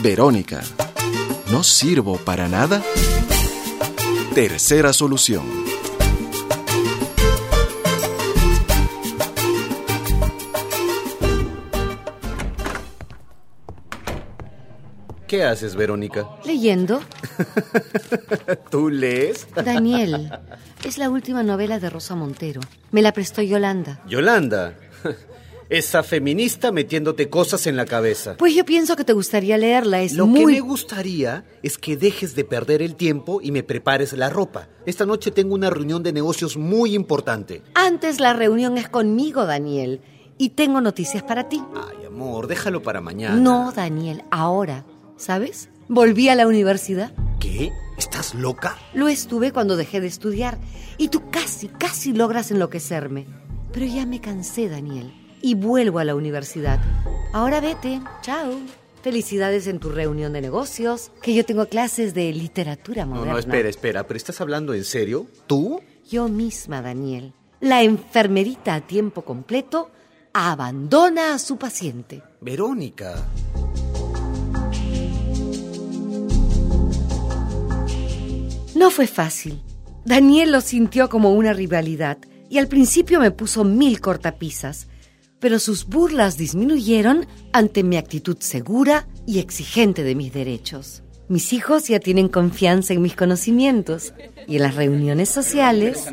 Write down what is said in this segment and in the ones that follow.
Verónica. ¿No sirvo para nada? Tercera solución. ¿Qué haces, Verónica? Leyendo. ¿Tú lees? Daniel, es la última novela de Rosa Montero. Me la prestó Yolanda. Yolanda, esa feminista metiéndote cosas en la cabeza. Pues yo pienso que te gustaría leerla, Lo que me gustaría es que dejes de perder el tiempo y me prepares la ropa. Esta noche tengo una reunión de negocios muy importante. Antes la reunión es conmigo, Daniel. Y tengo noticias para ti. Ay, amor, déjalo para mañana. No, Daniel, ahora. ¿Sabes? Volví a la universidad. ¿Qué? ¿Estás loca? Lo estuve cuando dejé de estudiar. Y tú casi logras enloquecerme. Pero ya me cansé, Daniel. Y vuelvo a la universidad. Ahora vete. Chao. Felicidades en tu reunión de negocios. Que yo tengo clases de literatura moderna. No, espera. ¿Pero estás hablando en serio? ¿Tú? Yo misma, Daniel. La enfermerita a tiempo completo abandona a su paciente. Verónica. No fue fácil. Daniel lo sintió como una rivalidad y al principio me puso 1000 cortapisas, pero sus burlas disminuyeron ante mi actitud segura y exigente de mis derechos. Mis hijos ya tienen confianza en mis conocimientos y en las reuniones sociales.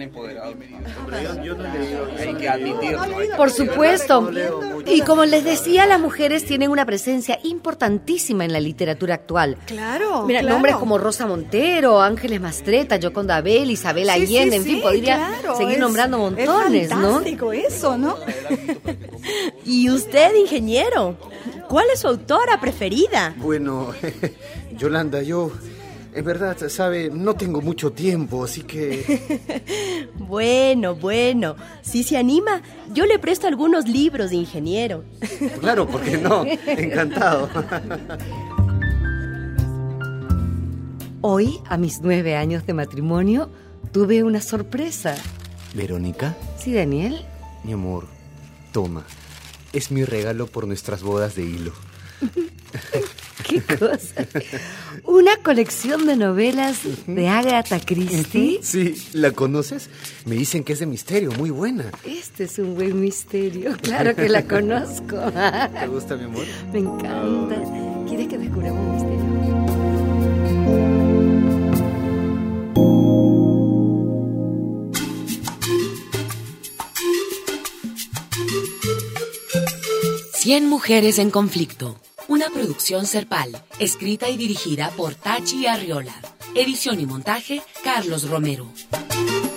Por supuesto. Y como les decía, las mujeres tienen una presencia importantísima en la literatura actual. Claro. Mira, nombres como Rosa Montero, Ángeles Mastretta, Yoconda Abel, Isabel Allende, en fin, podría seguir nombrando montones, ¿no? Es fantástico eso, ¿no? ¿Y usted, ingeniero? ¿Cuál es su autora preferida? Bueno, Yolanda, yo, en verdad, sabe, no tengo mucho tiempo, así que... Bueno, si se anima, yo le presto algunos libros de ingeniero. Claro, ¿por qué no? Encantado. Hoy, a mis 9 años de matrimonio, tuve una sorpresa. ¿Verónica? ¿Sí, Daniel? Mi amor, toma. Es mi regalo por nuestras bodas de hilo. ¿Qué cosa? ¿Una colección de novelas de Agatha Christie? Sí, ¿la conoces? Me dicen que es de misterio, muy buena. Este es un buen misterio, claro que la conozco. ¿Te gusta, mi amor? Me encanta. ¿Quieres que descubramos un misterio? Cien mujeres en conflicto. Una producción Serpal, escrita y dirigida por Tachi Arriola. Edición y montaje, Carlos Romero.